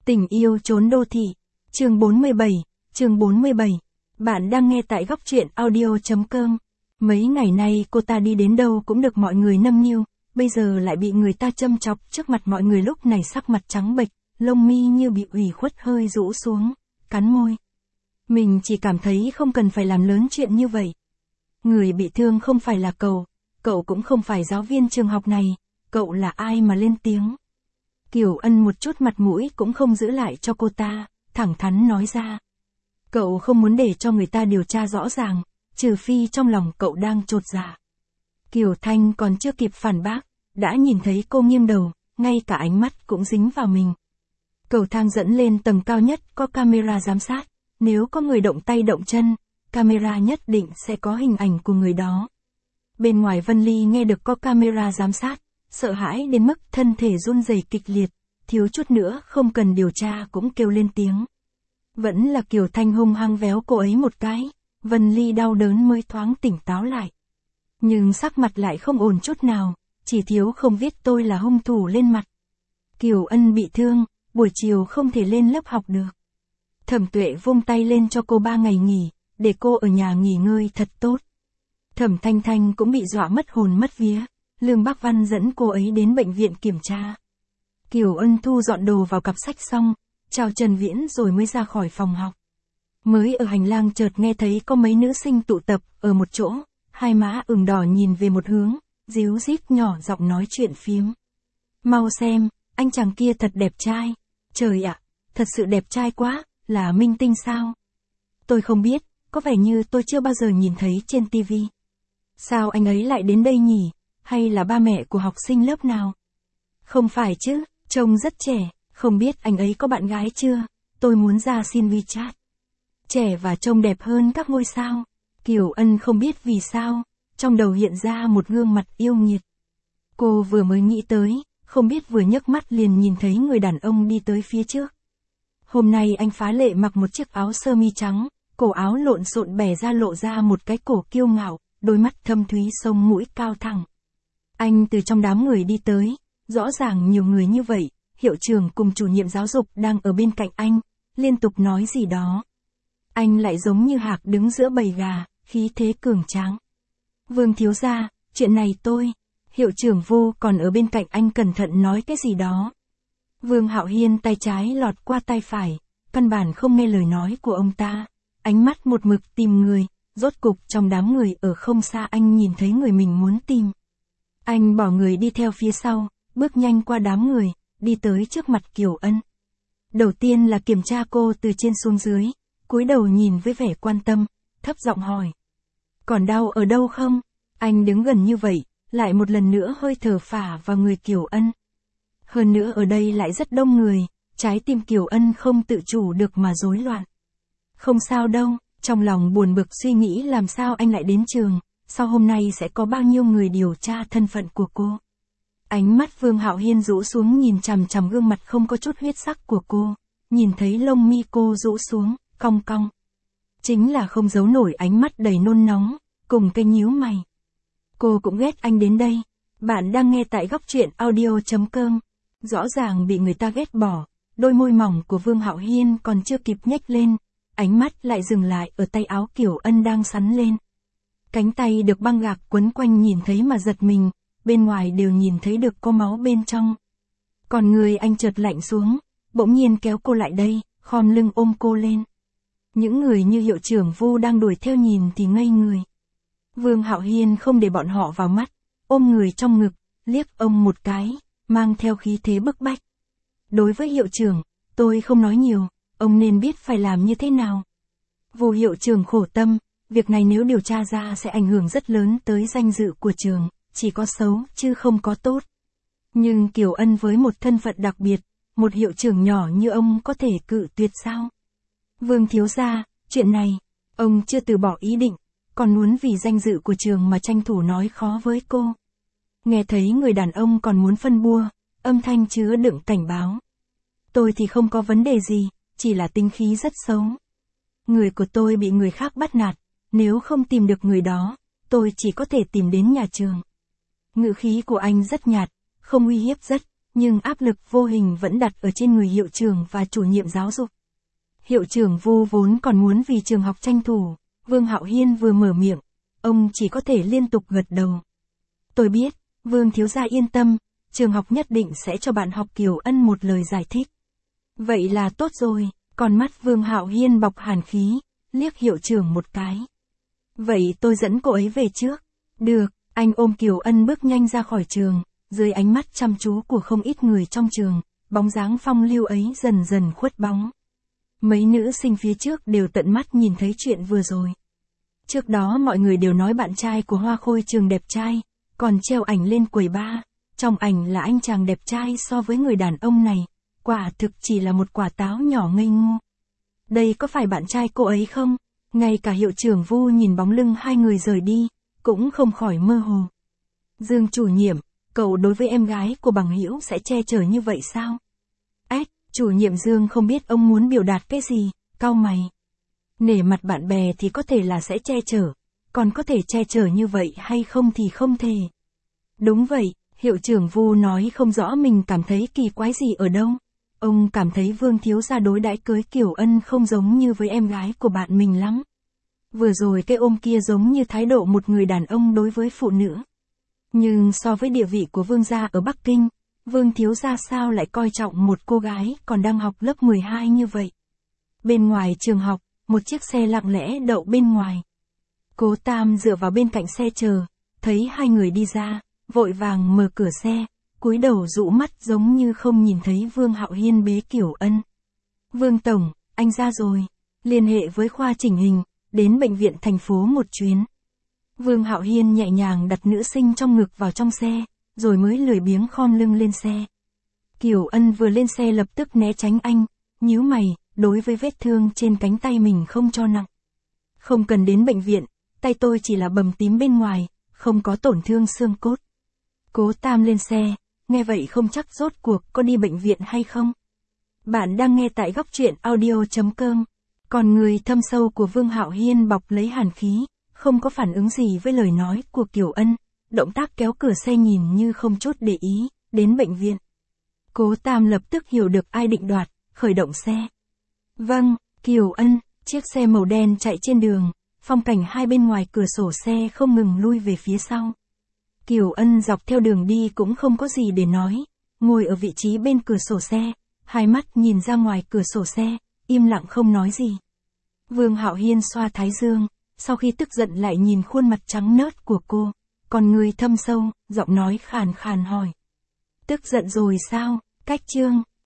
Tình yêu trốn đô thị. Chương 47. Bạn đang nghe tại góc truyện audio.com. Mấy ngày nay cô ta đi đến đâu cũng được mọi người nâng niu, bây giờ lại bị người ta châm chọc trước mặt mọi người, lúc này sắc mặt trắng bệch, lông mi như bị ủy khuất hơi rũ xuống, cắn môi. Mình chỉ cảm thấy không cần phải làm lớn chuyện như vậy. Người bị thương không phải là cậu cũng không phải giáo viên trường học này, cậu là ai mà lên tiếng. Kiều Ân một chút mặt mũi cũng không giữ lại cho cô ta, thẳng thắn nói ra. Cậu không muốn để cho người ta điều tra rõ ràng, trừ phi trong lòng cậu đang chột dạ. Kiều Thanh còn chưa kịp phản bác, đã nhìn thấy cô nghiêng đầu, ngay cả ánh mắt cũng dính vào mình. Cầu thang dẫn lên tầng cao nhất có camera giám sát, nếu có người động tay động chân, camera nhất định sẽ có hình ảnh của người đó. Bên ngoài Vân Ly nghe được có camera giám sát, sợ hãi đến mức thân thể run rẩy kịch liệt, thiếu chút nữa không cần điều tra cũng kêu lên tiếng. Vẫn là Kiều Thanh hung hăng véo cô ấy một cái, Vân Ly đau đớn mới thoáng tỉnh táo lại. Nhưng sắc mặt lại không ổn chút nào, chỉ thiếu không viết tôi là hung thủ lên mặt. Kiều Ân bị thương, buổi chiều không thể lên lớp học được. Thẩm Tuệ vung tay lên cho cô 3 ngày nghỉ, để cô ở nhà nghỉ ngơi thật tốt. Thẩm Thanh Thanh cũng bị dọa mất hồn mất vía, Lương Bác Văn dẫn cô ấy đến bệnh viện kiểm tra. Kiều Ân thu dọn đồ vào cặp sách xong, chào Trần Viễn rồi mới ra khỏi phòng học. Mới ở hành lang chợt nghe thấy có mấy nữ sinh tụ tập ở một chỗ, hai má ửng đỏ nhìn về một hướng, díu dít nhỏ giọng nói chuyện phiếm. Mau xem, anh chàng kia thật đẹp trai. Trời ạ, thật sự đẹp trai quá, là minh tinh sao? Tôi không biết, có vẻ như tôi chưa bao giờ nhìn thấy trên tivi. Sao anh ấy lại đến đây nhỉ? Hay là ba mẹ của học sinh lớp nào? Không phải chứ, trông rất trẻ, không biết anh ấy có bạn gái chưa? Tôi muốn ra xin WeChat. Trẻ và trông đẹp hơn các ngôi sao. Kiều Ân không biết vì sao, trong đầu hiện ra một gương mặt yêu nghiệt. Cô vừa mới nghĩ tới, không biết vừa nhấc mắt liền nhìn thấy người đàn ông đi tới phía trước. Hôm nay anh phá lệ mặc một chiếc áo sơ mi trắng, cổ áo lộn xộn bẻ ra lộ ra một cái cổ kiêu ngạo, đôi mắt thâm thúy sông mũi cao thẳng. Anh từ trong đám người đi tới, rõ ràng nhiều người như vậy, hiệu trưởng cùng chủ nhiệm giáo dục đang ở bên cạnh anh, liên tục nói gì đó. Anh lại giống như hạc đứng giữa bầy gà, khí thế cường tráng. Vương thiếu gia, chuyện này tôi, hiệu trưởng Vô còn ở bên cạnh anh cẩn thận nói cái gì đó. Vương Hạo Hiên tay trái lọt qua tay phải, căn bản không nghe lời nói của ông ta, ánh mắt một mực tìm người, rốt cục trong đám người ở không xa anh nhìn thấy người mình muốn tìm. Anh bỏ người đi theo phía sau, bước nhanh qua đám người, đi tới trước mặt Kiều Ân. Đầu tiên là kiểm tra cô từ trên xuống dưới, cúi đầu nhìn với vẻ quan tâm, thấp giọng hỏi. Còn đau ở đâu không? Anh đứng gần như vậy, lại một lần nữa hơi thở phả vào người Kiều Ân. Hơn nữa ở đây lại rất đông người, trái tim Kiều Ân không tự chủ được mà rối loạn. Không sao đâu, trong lòng buồn bực suy nghĩ làm sao anh lại đến trường, sau hôm nay sẽ có bao nhiêu người điều tra thân phận của cô. Ánh mắt Vương Hạo Hiên rũ xuống nhìn chằm chằm gương mặt không có chút huyết sắc của cô, nhìn thấy lông mi cô rũ xuống, cong cong. Chính là không giấu nổi ánh mắt đầy nôn nóng, cùng cái nhíu mày. Cô cũng ghét anh đến đây. Bạn đang nghe tại góc truyện audio.com. Rõ ràng bị người ta ghét bỏ, đôi môi mỏng của Vương Hạo Hiên còn chưa kịp nhếch lên, ánh mắt lại dừng lại ở tay áo Kiều Ân đang sắn lên. Cánh tay được băng gạc quấn quanh nhìn thấy mà giật mình, bên ngoài đều nhìn thấy được có máu bên trong. Còn người anh chợt lạnh xuống, bỗng nhiên kéo cô lại đây, khom lưng ôm cô lên. Những người như hiệu trưởng Vu đang đuổi theo nhìn thì ngây người. Vương Hạo Hiên không để bọn họ vào mắt, ôm người trong ngực, liếc ông một cái, mang theo khí thế bức bách. Đối với hiệu trưởng, tôi không nói nhiều, ông nên biết phải làm như thế nào. Vu hiệu trưởng khổ tâm, việc này nếu điều tra ra sẽ ảnh hưởng rất lớn tới danh dự của trường, chỉ có xấu chứ không có tốt. Nhưng Kiều Ân với một thân phận đặc biệt, một hiệu trưởng nhỏ như ông có thể cự tuyệt sao? Vương thiếu gia, chuyện này, ông chưa từ bỏ ý định, còn muốn vì danh dự của trường mà tranh thủ nói khó với cô. Nghe thấy người đàn ông còn muốn phân bua, âm thanh chứa đựng cảnh báo. Tôi thì không có vấn đề gì, chỉ là tính khí rất xấu. Người của tôi bị người khác bắt nạt, nếu không tìm được người đó, tôi chỉ có thể tìm đến nhà trường. Ngữ khí của anh rất nhạt, không uy hiếp rất, nhưng áp lực vô hình vẫn đặt ở trên người hiệu trưởng và chủ nhiệm giáo dục. Hiệu trưởng Vu vốn còn muốn vì trường học tranh thủ, Vương Hạo Hiên vừa mở miệng, ông chỉ có thể liên tục gật đầu. Tôi biết, Vương thiếu gia yên tâm, trường học nhất định sẽ cho bạn học Kiều Ân một lời giải thích. Vậy là tốt rồi, còn mắt Vương Hạo Hiên bọc hàn khí, liếc hiệu trưởng một cái. Vậy tôi dẫn cô ấy về trước. Được, anh ôm Kiều Ân bước nhanh ra khỏi trường, dưới ánh mắt chăm chú của không ít người trong trường, bóng dáng phong lưu ấy dần dần khuất bóng. Mấy nữ sinh phía trước đều tận mắt nhìn thấy chuyện vừa rồi. Trước đó mọi người đều nói bạn trai của Hoa Khôi trường đẹp trai, còn treo ảnh lên quầy bar. Trong ảnh là anh chàng đẹp trai so với người đàn ông này, quả thực chỉ là một quả táo nhỏ ngây ngô. Đây có phải bạn trai cô ấy không? Ngay cả hiệu trưởng Vu nhìn bóng lưng hai người rời đi, cũng không khỏi mơ hồ. Dương chủ nhiệm, cậu đối với em gái của bằng hữu sẽ che chở như vậy sao? Chủ nhiệm Dương không biết ông muốn biểu đạt cái gì, cau mày. Nể mặt bạn bè thì có thể là sẽ che chở, còn có thể che chở như vậy hay không thì không thể. Đúng vậy, hiệu trưởng Vu nói không rõ mình cảm thấy kỳ quái gì ở đâu. Ông cảm thấy Vương thiếu gia đối đãi cưới Kiều Ân không giống như với em gái của bạn mình lắm. Vừa rồi cái ôm kia giống như thái độ một người đàn ông đối với phụ nữ. Nhưng so với địa vị của Vương gia ở Bắc Kinh, Vương thiếu gia sao lại coi trọng một cô gái còn đang học lớp 12 như vậy. Bên ngoài trường học, một chiếc xe lặng lẽ đậu bên ngoài. Cố Tam dựa vào bên cạnh xe chờ, thấy hai người đi ra, vội vàng mở cửa xe, cúi đầu dụ mắt giống như không nhìn thấy Vương Hạo Hiên bế Kiều Ân. Vương Tổng, anh ra rồi, liên hệ với khoa chỉnh hình, đến bệnh viện thành phố một chuyến. Vương Hạo Hiên nhẹ nhàng đặt nữ sinh trong ngực vào trong xe, rồi mới lười biếng khom lưng lên xe. Kiều Ân vừa lên xe lập tức né tránh anh, nhíu mày, đối với vết thương trên cánh tay mình không cho nặng. Không cần đến bệnh viện, tay tôi chỉ là bầm tím bên ngoài, không có tổn thương xương cốt. Cố Tam lên xe, nghe vậy không chắc rốt cuộc có đi bệnh viện hay không. Bạn đang nghe tại góc truyện audio.com. Còn người thâm sâu của Vương Hạo Hiên bọc lấy hàn khí, không có phản ứng gì với lời nói của Kiều Ân, động tác kéo cửa xe nhìn như không chút để ý, đến bệnh viện. Cố Tam lập tức hiểu được ai định đoạt, khởi động xe. Vâng, Kiều Ân, chiếc xe màu đen chạy trên đường, phong cảnh hai bên ngoài cửa sổ xe không ngừng lui về phía sau. Kiều Ân dọc theo đường đi cũng không có gì để nói, ngồi ở vị trí bên cửa sổ xe, hai mắt nhìn ra ngoài cửa sổ xe, im lặng không nói gì. Vương Hạo Hiên xoa thái dương, sau khi tức giận lại nhìn khuôn mặt trắng nớt của cô, còn người thâm sâu, giọng nói khàn khàn hỏi. Tức giận rồi sao? Cách chương.